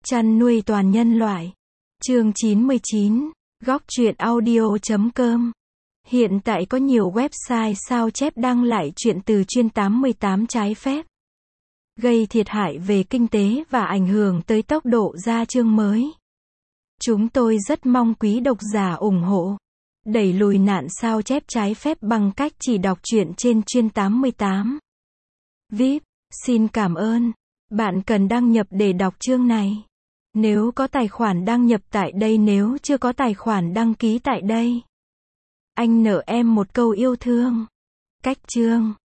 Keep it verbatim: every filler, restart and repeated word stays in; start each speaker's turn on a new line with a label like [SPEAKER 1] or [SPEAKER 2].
[SPEAKER 1] Chăn nuôi toàn nhân loại. Chương chín mươi chín. Góc truyện audio chấm com. Hiện tại có nhiều website sao chép đăng lại truyện từ chuyên tám mươi tám trái phép, gây thiệt hại về kinh tế và ảnh hưởng tới tốc độ ra chương mới. Chúng tôi rất mong quý độc giả ủng hộ, đẩy lùi nạn sao chép trái phép bằng cách chỉ đọc truyện trên chuyên tám mươi tám. vê i pê, xin cảm ơn. Bạn cần đăng nhập để đọc chương này. Nếu có tài khoản đăng nhập tại đây, nếu chưa có tài khoản đăng ký tại đây. Anh nợ em một câu yêu thương. Cách chương.